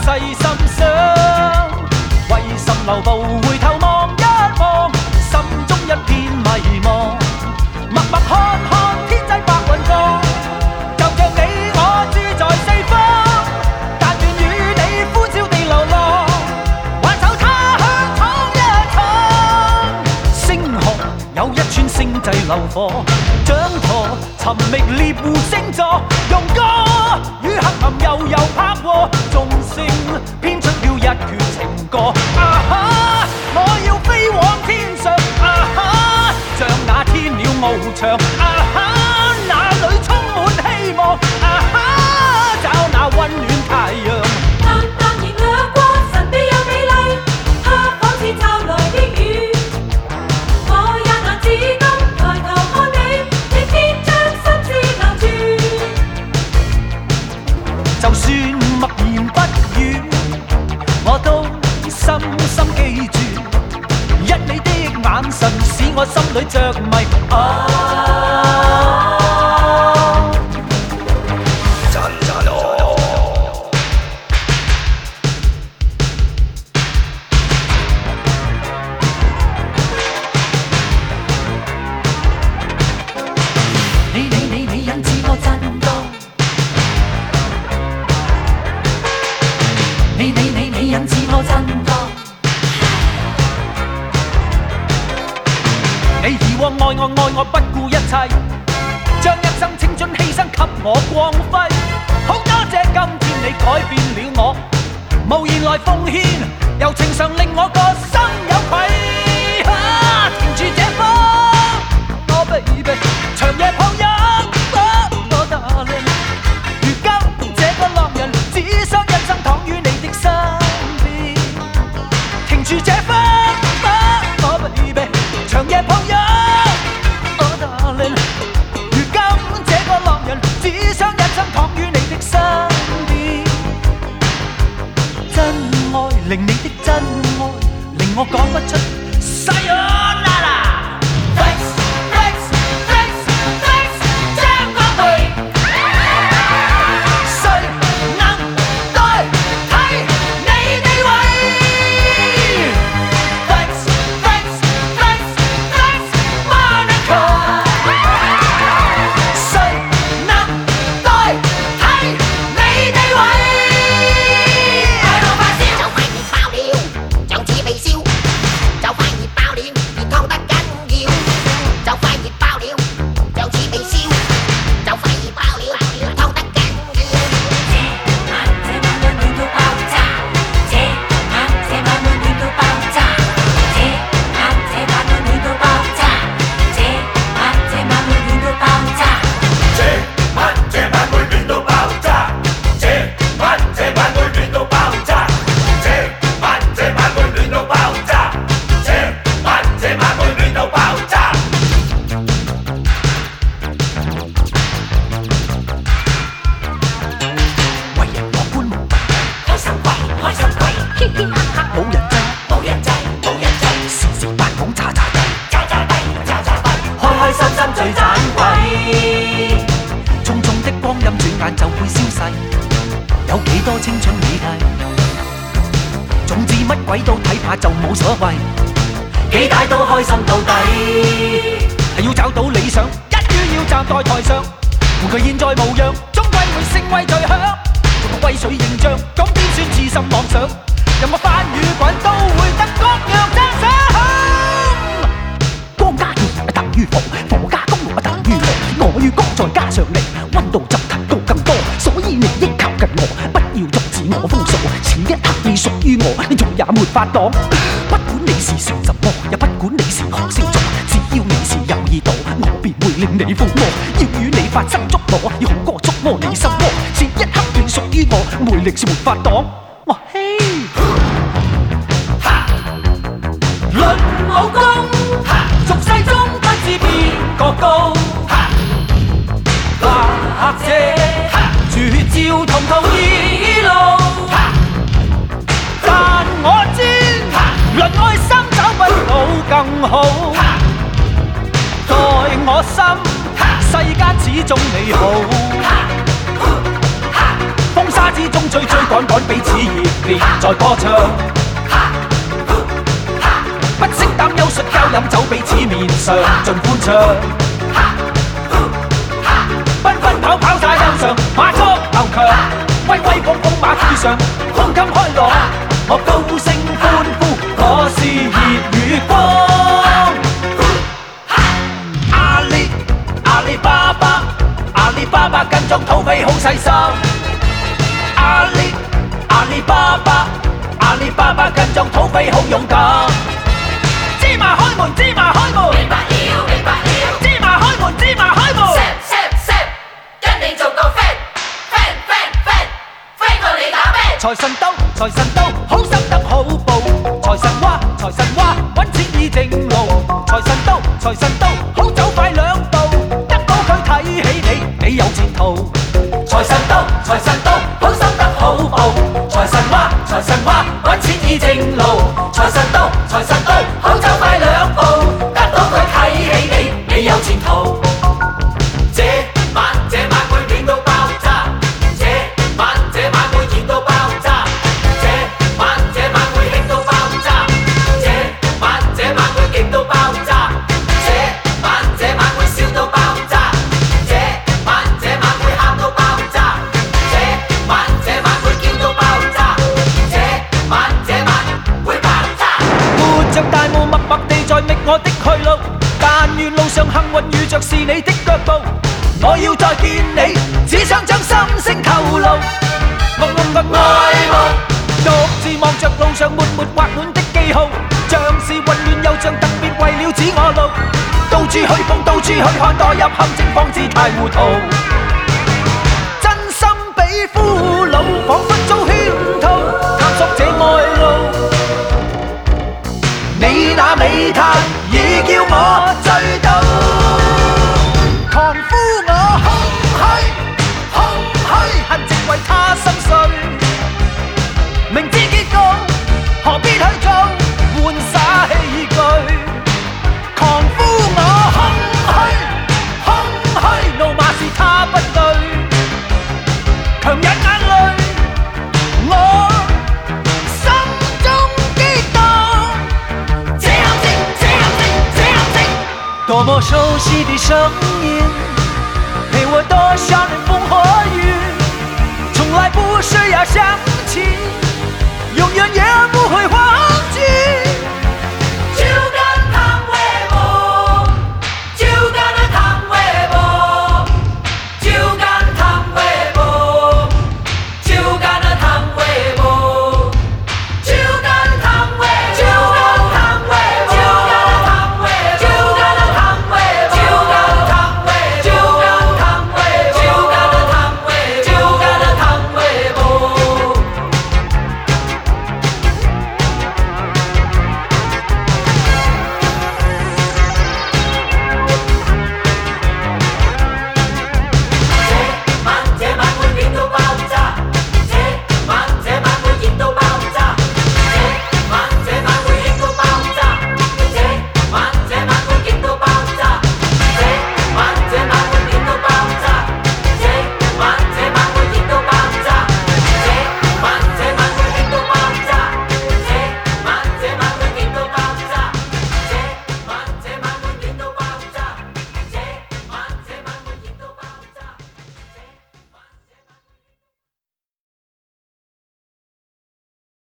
細心想，為甚留步回頭望一望，心中一片迷茫。默默看看天際白雲放，就像你我志在四方，但願與你歡笑地流浪，挽手他鄉闖一闖。星河有一串星際流火，掌舵尋覓獵戶星座，用歌與黑暗悠悠拍和，眾星編出了一闕情歌。啊哈！我要飛往天上，啊哈！像那天鳥翱翔，啊哈！那裏充滿希望，啊哈！找那溫暖太陽。 淡淡然掠過，神秘又美麗，它仿似驟來的雨。我也難自禁抬頭看你，你偏將心思留住。 就算默言不語，我都深深記住，因你的眼神使我心裏着迷。你引致我震盪，你引致我震盪。你以往愛我不顧一切，將一生青春犧牲給我光輝。好多謝今天你改變了我，無言來奉獻，柔情常令我個心有愧。停住這風，我 baby， 長夜抱擁。如今這個浪人，只想一生躺於你的身邊。停住這風，我 baby， 長夜抱擁。如今這個浪人，只想一生躺於你的身邊。真愛令你的真愛，令我講不出 Sayonara。有幾多青春美麗，總之乜鬼都睇怕就冇所謂，幾大都開心到底。係要找到理想，一於要站在台上，換佢現在模樣，終歸會成為最響。做個威水形象，講邊算痴心妄想，任我翻與滾都會得各樣讚賞。光加熱等於火，火加公路等於爐，我與光再加上力，溫度就提高更多。所以你應靠近我，不要阻止我封鎖。此一刻你屬於我，你仲也沒法擋。不管你是食什麼，也不管你是何星座，只要你是有耳朵，我便會令你瘋魔。要與你發生觸摸，要紅歌觸摸你心窩。此一刻你屬於我，魅力是沒法擋。哇嘿！論武功，俗世中不知邊個高，或者絕招同途異路。但我知，論愛心找不到更好。待我心，世間始終美好。風沙之中追追趕趕，彼此熱烈在歌唱。不惜擔憂摔跤飲酒，彼此面上盡歡唱。奔奔跑跑在路上，馬足流強，威威風風馬背上，胸襟開朗。我高聲歡呼，我是熱與光。阿里巴巴，阿里巴巴跟蹤土匪好細心。阿里巴巴，阿里巴巴跟蹤土匪好勇敢。芝麻開門，芝麻開門， 明白了，明白了。 芝麻開門，芝麻開門。 跟你做個 friend 過你打咩？ 財神到，財神到，好心得好報。財神話，財神話，揾錢依正路。財神到，財神到，好走快兩步，得到佢睇起你，你有前途。財神到，財神到，好心得好報。財神話，財神話，揾錢依正路。財神到，財神到，好走快兩步，得到佢睇起你，你有前途。 這晚會勁到爆炸，這晚會熱到爆炸，這晚會興到爆炸，這晚會勁到爆炸，這晚會笑到爆炸，這晚會喊到爆炸，這晚會叫到爆炸，這晚會爆炸。 沒着大霧，默默地在覓我的去路，但願路上幸運遇着是你的腳步。我要再見你，只想將心聲透露。愛慕，獨自望着路上沒畫滿的記號，像是混亂又像特別為了指我路。到處去碰，到處去看，墮入陷阱方知太糊塗。真心比俘虜，彷彿遭圈套，探索這愛路。你那美態已叫我醉倒。狂呼我空虛，恨直為他心碎。明知結局，何必去做玩耍器具？狂呼我空虛，怒罵是他不對，強忍眼淚，我心中激動。 這樣靜， 多麼熟悉的聲音，陪我多少年風和雨，從來不需要想起，永遠也不會忘。